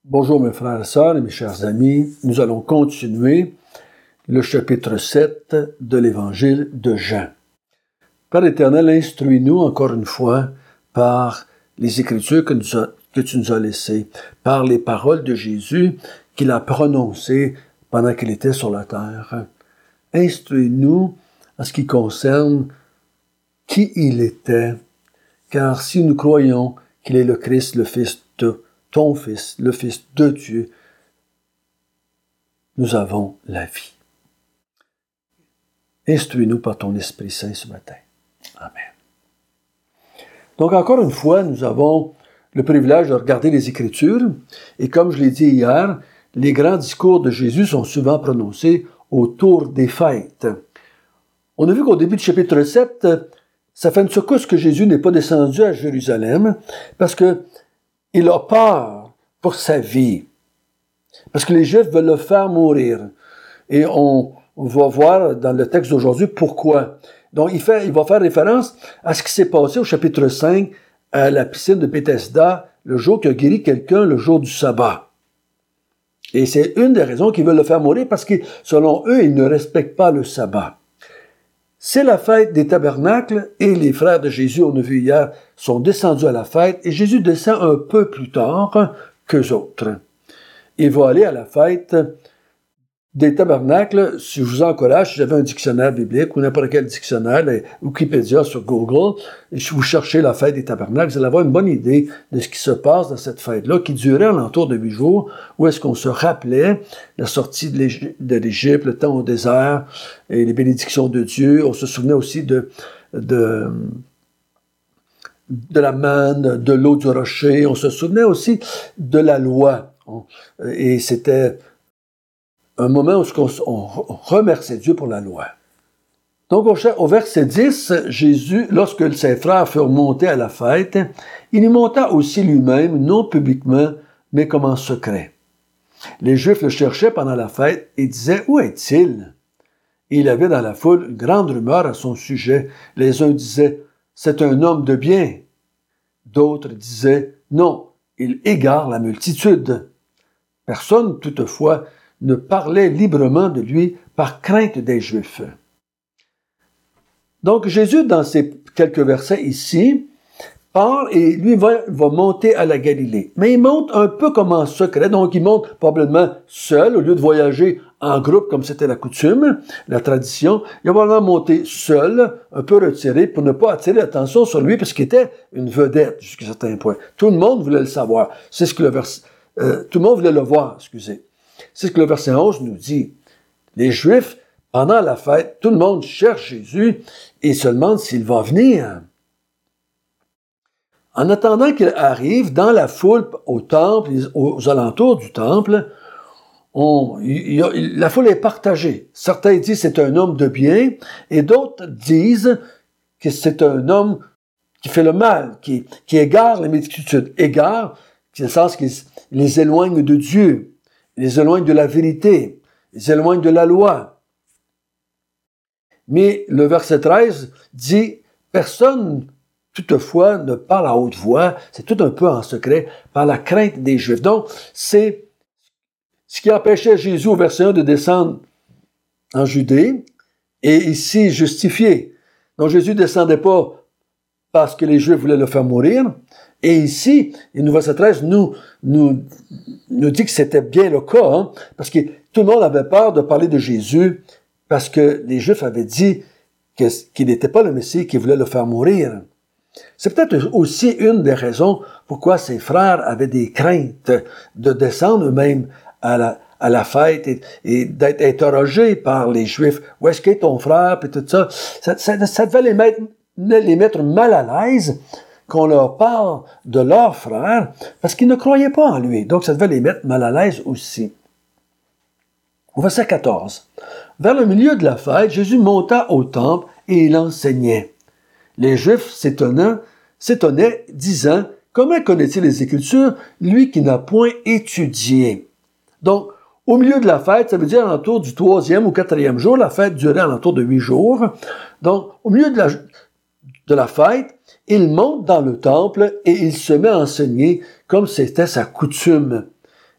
Bonjour mes frères et sœurs et mes chers amis, nous allons continuer le chapitre 7 de l'évangile de Jean. Père éternel, instruis-nous encore une fois par les Écritures que tu nous as laissées, par les paroles de Jésus qu'il a prononcées pendant qu'il était sur la terre. Instruis-nous en ce qui concerne qui il était, car si nous croyons qu'il est le Christ, le Fils de ton Fils, le Fils de Dieu, nous avons la vie. Instruis-nous par ton Esprit Saint ce matin. Amen. Donc encore une fois, nous avons le privilège de regarder les Écritures, et comme je l'ai dit hier, les grands discours de Jésus sont souvent prononcés autour des fêtes. On a vu qu'au début du chapitre 7, ça fait une secousse que Jésus n'est pas descendu à Jérusalem, parce que il a peur pour sa vie. Parce que les Juifs veulent le faire mourir. Et on va voir dans le texte d'aujourd'hui pourquoi. Donc, il va faire référence à ce qui s'est passé au chapitre 5 à la piscine de Bethesda, le jour qu'il a guéri quelqu'un, le jour du sabbat. Et c'est une des raisons qu'ils veulent le faire mourir parce que, selon eux, ils ne respectent pas le sabbat. C'est la fête des tabernacles et les frères de Jésus, on a vu hier, sont descendus à la fête et Jésus descend un peu plus tard qu'eux autres. Il va aller à la fête des tabernacles. Si je vous encourage, si vous avez un dictionnaire biblique ou n'importe quel dictionnaire, Wikipédia sur Google, et si vous cherchez la fête des tabernacles, vous allez avoir une bonne idée de ce qui se passe dans cette fête-là, qui durait alentour de 8 jours, où est-ce qu'on se rappelait la sortie de l'Égypte, le temps au désert, et les bénédictions de Dieu. On se souvenait aussi de la manne, de l'eau du rocher. On se souvenait aussi de la loi. Et c'était un moment où on remerciait Dieu pour la loi. Donc, au verset 10, Jésus, lorsque ses frères furent montés à la fête, il y monta aussi lui-même, non publiquement, mais comme en secret. Les Juifs le cherchaient pendant la fête et disaient « Où est-il » Et il y avait dans la foule une grande rumeur à son sujet. Les uns disaient « C'est un homme de bien ». D'autres disaient « Non, il égare la multitude ». Personne, toutefois, ne parlait librement de lui par crainte des Juifs. Donc, Jésus, dans ces quelques versets ici, part et lui va monter à la Galilée. Mais il monte un peu comme en secret, donc il monte probablement seul, au lieu de voyager en groupe comme c'était la coutume, la tradition. Il va probablement monter seul, un peu retiré, pour ne pas attirer l'attention sur lui, parce qu'il était une vedette jusqu'à un certain point. Tout le monde voulait le savoir. C'est ce que tout le monde voulait le voir, excusez. C'est ce que le verset 11 nous dit. Les Juifs, pendant la fête, tout le monde cherche Jésus et se demande s'il va venir. En attendant qu'il arrive dans la foule au temple, aux alentours du temple, la foule est partagée. Certains disent que c'est un homme de bien et d'autres disent que c'est un homme qui fait le mal, qui égare les multitudes. Égare, dans le sens qu'il les éloigne de Dieu. Il les éloigne de la vérité, il les éloigne de la loi. Mais le verset 13 dit « Personne, toutefois, ne parle à haute voix, c'est tout un peu en secret, par la crainte des Juifs. » Donc, c'est ce qui empêchait Jésus, au verset 1, de descendre en Judée, et ici justifié. Donc, Jésus ne descendait pas parce que les Juifs voulaient le faire mourir. Et ici, le verset 13 nous dit que c'était bien le cas, hein, parce que tout le monde avait peur de parler de Jésus, parce que les Juifs avaient dit qu'il n'était pas le Messie, qu'ils voulaient le faire mourir. C'est peut-être aussi une des raisons pourquoi ses frères avaient des craintes de descendre eux-mêmes à la fête et d'être interrogés par les Juifs. Où est-ce qu'est ton frère? Puis tout ça. Ça devait les mettre mal à l'aise qu'on leur parle de leur frère, parce qu'ils ne croyaient pas en lui. Donc, ça devait les mettre mal à l'aise aussi. Au verset 14. Vers le milieu de la fête, Jésus monta au temple et il enseignait. Les Juifs s'étonnaient, disant, « Comment connaît-il les Écritures, lui qui n'a point étudié? » Donc, au milieu de la fête, ça veut dire alentour du 3e ou 4e jour. La fête durait alentour de 8 jours. Donc, au milieu de la fête, il monte dans le temple et il se met à enseigner comme c'était sa coutume.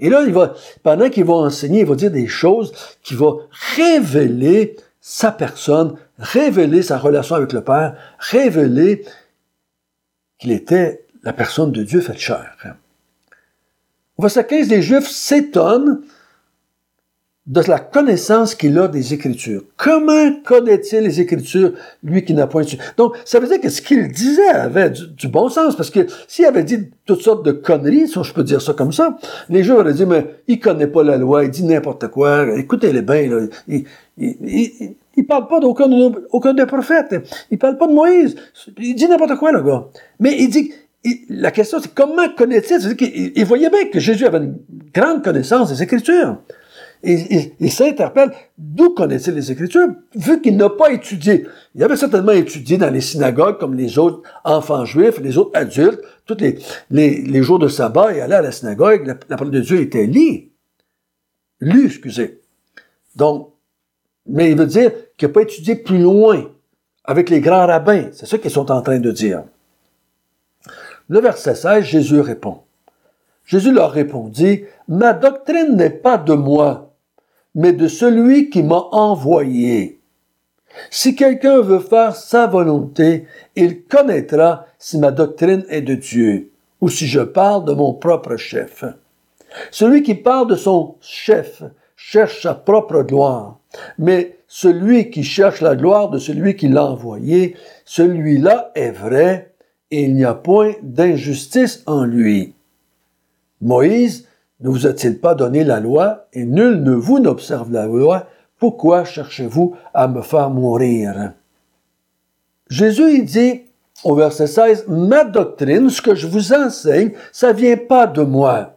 Et là, pendant qu'il va enseigner, il va dire des choses qui vont révéler sa personne, révéler sa relation avec le Père, révéler qu'il était la personne de Dieu faite chair. Au verset 15, les Juifs s'étonnent de la connaissance qu'il a des Écritures. Comment connaît-il les Écritures, lui qui n'a point étudié? Donc, ça veut dire que ce qu'il disait avait du bon sens, parce que s'il avait dit toutes sortes de conneries, si je peux dire ça comme ça, les Juifs auraient dit, mais il connaît pas la loi, il dit n'importe quoi, écoutez-les bien, là, il parle pas d'aucun des prophètes, il parle pas de Moïse, il dit n'importe quoi, le gars. Mais il dit, la question c'est comment connaît-il? C'est-à-dire qu'il voyait bien que Jésus avait une grande connaissance des Écritures. Il s'interpelle, d'où connaît-il les Écritures, vu qu'il n'a pas étudié. Il avait certainement étudié dans les synagogues, comme les autres enfants juifs, les autres adultes, tous les jours de sabbat, il allait à la synagogue, la parole de Dieu était lue, excusez. Donc, mais il veut dire qu'il n'a pas étudié plus loin, avec les grands rabbins. C'est ça qu'ils sont en train de dire. Le verset 16, Jésus répond. Jésus leur répondit, « Ma doctrine n'est pas de moi, mais de celui qui m'a envoyé. Si quelqu'un veut faire sa volonté, il connaîtra si ma doctrine est de Dieu, ou si je parle de mon propre chef. Celui qui parle de son chef cherche sa propre gloire, mais celui qui cherche la gloire de celui qui l'a envoyé, celui-là est vrai, et il n'y a point d'injustice en lui. Moïse ne vous a-t-il pas donné la loi, et nul ne vous n'observe la loi, pourquoi cherchez-vous à me faire mourir? » Jésus, il dit, au verset 16, « Ma doctrine, ce que je vous enseigne, ça vient pas de moi.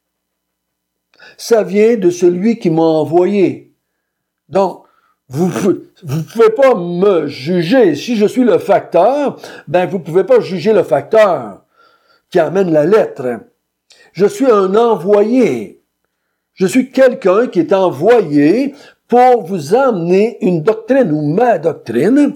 Ça vient de celui qui m'a envoyé. Donc, vous pouvez pas me juger. Si je suis le facteur, ben, vous pouvez pas juger le facteur qui amène la lettre. Je suis un envoyé. Je suis quelqu'un qui est envoyé pour vous amener une doctrine ou ma doctrine.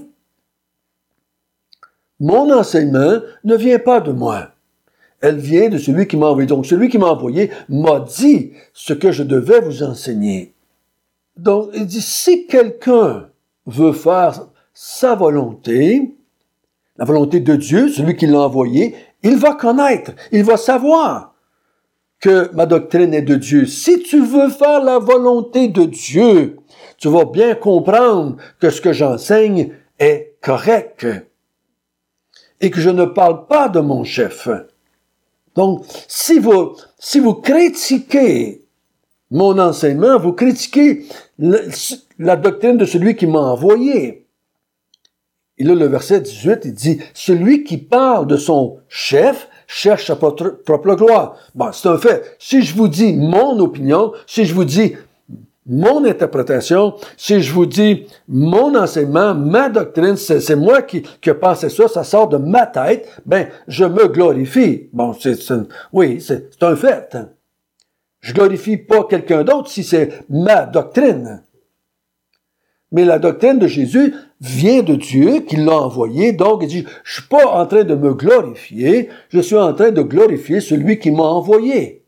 Mon enseignement ne vient pas de moi. Elle vient de celui qui m'a envoyé. Donc, celui qui m'a envoyé m'a dit ce que je devais vous enseigner. Donc, il dit, si quelqu'un veut faire sa volonté, la volonté de Dieu, celui qui l'a envoyé, il va connaître, il va savoir que ma doctrine est de Dieu. Si tu veux faire la volonté de Dieu, tu vas bien comprendre que ce que j'enseigne est correct et que je ne parle pas de mon chef. Donc, si vous critiquez mon enseignement, vous critiquez la doctrine de celui qui m'a envoyé. Et là, le verset 18, il dit, « Celui qui parle de son chef cherche sa propre gloire. » Bon, c'est un fait. Si je vous dis mon opinion, si je vous dis mon interprétation, si je vous dis mon enseignement, ma doctrine, c'est moi qui ai pensé ça, ça sort de ma tête, ben, je me glorifie. Bon, c'est un fait. Je glorifie pas quelqu'un d'autre si c'est ma doctrine. Mais la doctrine de Jésus vient de Dieu qui l'a envoyé. Donc, il dit, je suis pas en train de me glorifier, je suis en train de glorifier celui qui m'a envoyé.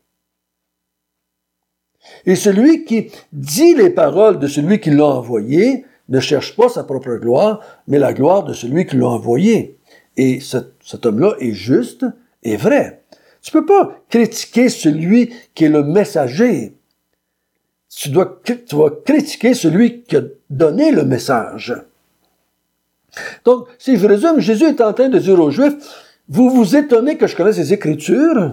Et celui qui dit les paroles de celui qui l'a envoyé ne cherche pas sa propre gloire, mais la gloire de celui qui l'a envoyé. Et cet homme-là est juste et vrai. Tu peux pas critiquer celui qui est le messager. Tu vas critiquer celui qui a donné le message. Donc, si je résume, Jésus est en train de dire aux Juifs, vous vous étonnez que je connaisse les Écritures,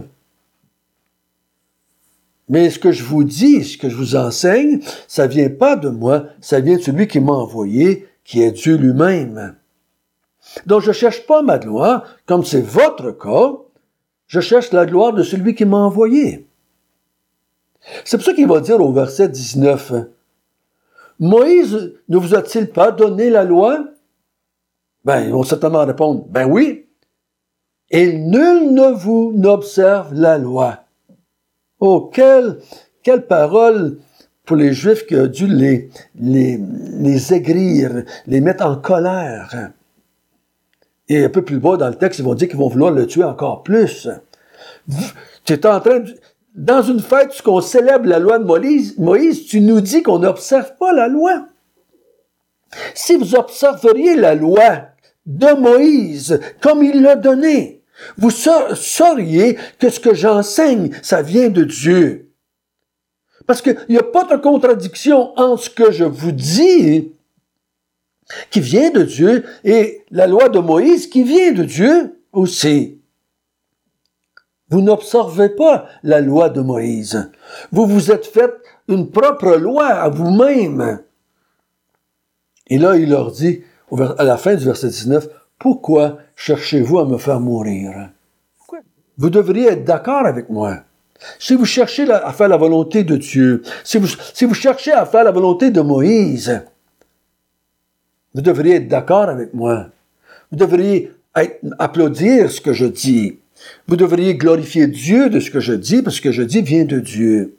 mais ce que je vous dis, ce que je vous enseigne, ça vient pas de moi, ça vient de celui qui m'a envoyé, qui est Dieu lui-même. Donc, je cherche pas ma gloire, comme c'est votre cas, je cherche la gloire de celui qui m'a envoyé. C'est pour ça qu'il va dire au verset 19, « Moïse ne vous a-t-il pas donné la loi? » Ben, ils vont certainement répondre, « Ben oui. » « Et nul ne vous n'observe la loi. » Oh, quelle parole pour les Juifs qui a dû les aigrir, les mettre en colère. Et un peu plus bas dans le texte, ils vont dire qu'ils vont vouloir le tuer encore plus. Tu es en train de... dans une fête où on célèbre la loi de Moïse, tu nous dis qu'on n'observe pas la loi. Si vous observeriez la loi de Moïse comme il l'a donnée, vous sauriez que ce que j'enseigne, ça vient de Dieu. Parce qu'il n'y a pas de contradiction entre ce que je vous dis, qui vient de Dieu, et la loi de Moïse, qui vient de Dieu aussi. Vous n'observez pas la loi de Moïse. Vous vous êtes fait une propre loi à vous-même. Et là, il leur dit, à la fin du verset 19, « Pourquoi cherchez-vous à me faire mourir? » Vous devriez être d'accord avec moi. Si vous cherchez à faire la volonté de Dieu, si vous cherchez à faire la volonté de Moïse, vous devriez être d'accord avec moi. Vous devriez applaudir ce que je dis. Vous devriez glorifier Dieu de ce que je dis, parce que ce que je dis vient de Dieu.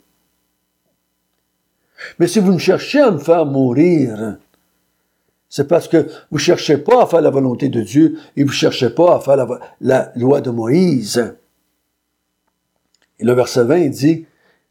Mais si vous me cherchez à me faire mourir, c'est parce que vous ne cherchez pas à faire la volonté de Dieu et vous ne cherchez pas à faire la loi de Moïse. Et le verset 20, il dit,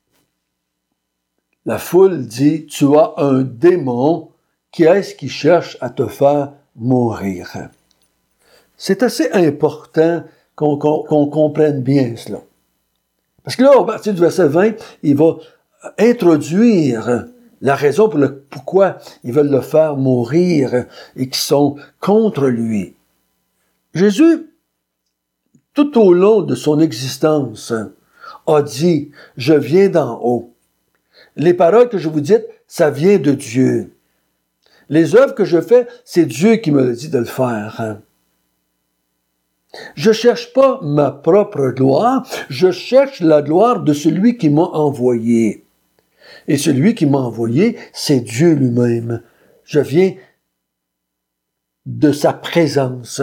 la foule dit, tu as un démon, qui est-ce qui cherche à te faire mourir? C'est assez important qu'on comprenne bien cela. Parce que là, à partir du verset 20, il va introduire la raison pourquoi ils veulent le faire mourir et qui sont contre lui. Jésus, tout au long de son existence, a dit, « Je viens d'en haut. Les paroles que je vous dis, ça vient de Dieu. Les œuvres que je fais, c'est Dieu qui me dit de le faire. Je cherche pas ma propre gloire, je cherche la gloire de celui qui m'a envoyé. Et celui qui m'a envoyé, c'est Dieu lui-même. Je viens de sa présence.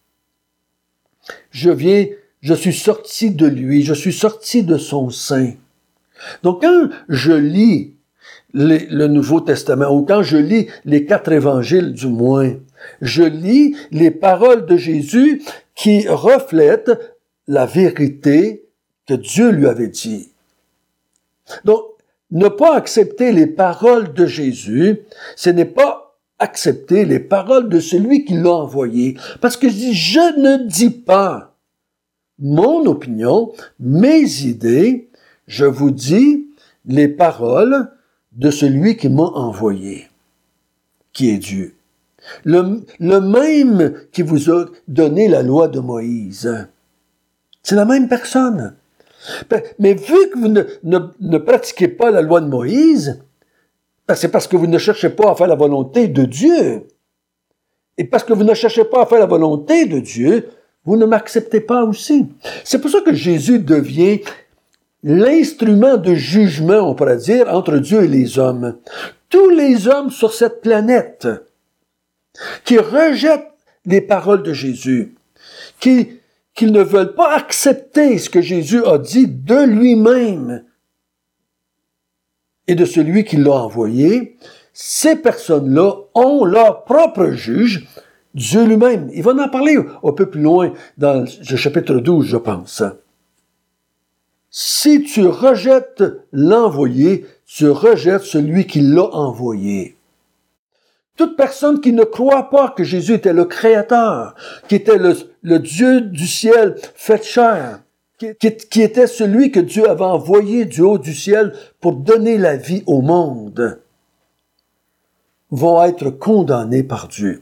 Je suis sorti de lui, je suis sorti de son sein. Donc quand je lis le Nouveau Testament, ou quand je lis les 4 évangiles du moins, je lis les paroles de Jésus qui reflètent la vérité que Dieu lui avait dit. Donc, ne pas accepter les paroles de Jésus, ce n'est pas accepter les paroles de celui qui l'a envoyé. Parce que je ne dis pas mon opinion, mes idées, je vous dis les paroles de celui qui m'a envoyé, qui est Dieu. Le même qui vous a donné la loi de Moïse. C'est la même personne. Mais vu que vous ne pratiquez pas la loi de Moïse, c'est parce que vous ne cherchez pas à faire la volonté de Dieu. Et parce que vous ne cherchez pas à faire la volonté de Dieu, vous ne m'acceptez pas aussi. C'est pour ça que Jésus devient l'instrument de jugement, on pourrait dire, entre Dieu et les hommes. Tous les hommes sur cette planète qui rejettent les paroles de Jésus, qui ne veulent pas accepter ce que Jésus a dit de lui-même et de celui qui l'a envoyé, ces personnes-là ont leur propre juge, Dieu lui-même. Il va en parler un peu plus loin dans le chapitre 12, je pense. Si tu rejettes l'envoyé, tu rejettes celui qui l'a envoyé. Toute personne qui ne croit pas que Jésus était le Créateur, qui était le Dieu du ciel fait chair, qui était celui que Dieu avait envoyé du haut du ciel pour donner la vie au monde, vont être condamnés par Dieu.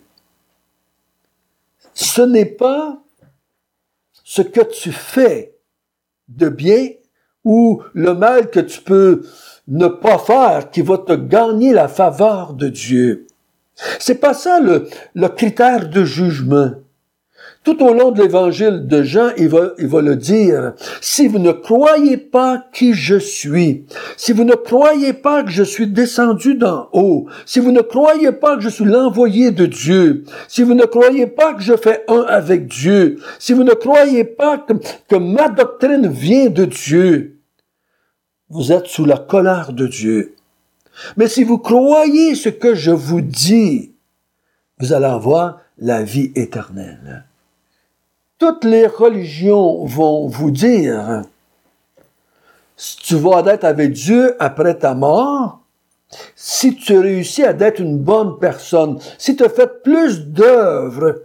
Ce n'est pas ce que tu fais de bien ou le mal que tu peux ne pas faire qui va te gagner la faveur de Dieu. C'est pas ça le critère de jugement. Tout au long de l'évangile de Jean, il va le dire. Si vous ne croyez pas qui je suis, si vous ne croyez pas que je suis descendu d'en haut, si vous ne croyez pas que je suis l'envoyé de Dieu, si vous ne croyez pas que je fais un avec Dieu, si vous ne croyez pas que ma doctrine vient de Dieu, vous êtes sous la colère de Dieu. Mais si vous croyez ce que je vous dis, vous allez avoir la vie éternelle. Toutes les religions vont vous dire si tu vas être avec Dieu après ta mort, si tu réussis à être une bonne personne, si tu as fait plus d'œuvres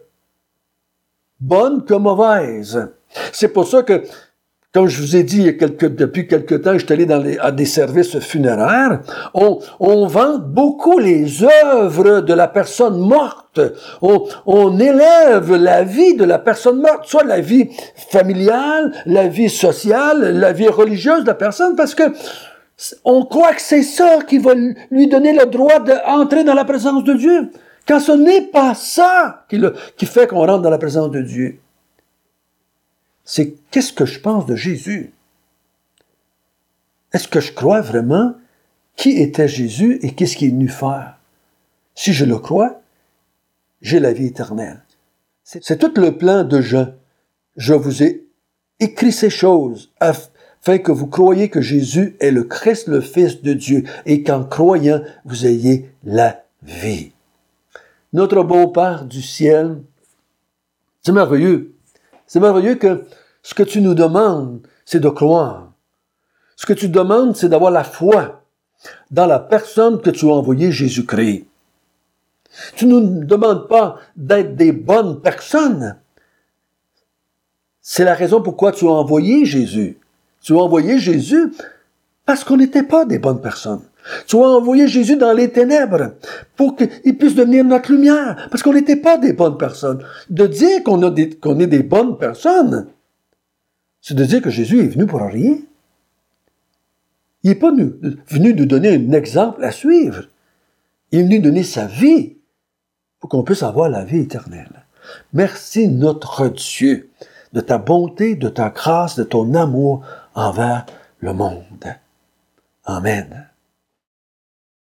bonnes que mauvaises. C'est pour ça que, comme je vous ai dit depuis quelque temps, je suis allé à des services funéraires, on vante beaucoup les œuvres de la personne morte. On élève la vie de la personne morte, soit la vie familiale, la vie sociale, la vie religieuse de la personne, parce que on croit que c'est ça qui va lui donner le droit d'entrer dans la présence de Dieu. Quand ce n'est pas ça qui fait qu'on rentre dans la présence de Dieu. C'est qu'est-ce que je pense de Jésus? Est-ce que je crois vraiment qui était Jésus et qu'est-ce qu'il est venu faire? Si je le crois, j'ai la vie éternelle. C'est tout le plan de Jean. Je vous ai écrit ces choses afin que vous croyiez que Jésus est le Christ, le Fils de Dieu, et qu'en croyant, vous ayez la vie. Notre bon Père du ciel, c'est merveilleux. C'est merveilleux que ce que tu nous demandes, c'est de croire. Ce que tu demandes, c'est d'avoir la foi dans la personne que tu as envoyée, Jésus-Christ. Tu ne nous demandes pas d'être des bonnes personnes. C'est la raison pourquoi tu as envoyé Jésus. Tu as envoyé Jésus parce qu'on n'était pas des bonnes personnes. Tu as envoyé Jésus dans les ténèbres pour qu'il puisse devenir notre lumière, parce qu'on n'était pas des bonnes personnes. De dire qu'on est des bonnes personnes, c'est de dire que Jésus est venu pour rien. Il n'est pas venu nous donner un exemple à suivre. Il est venu donner sa vie pour qu'on puisse avoir la vie éternelle. Merci notre Dieu de ta bonté, de ta grâce, de ton amour envers le monde. Amen.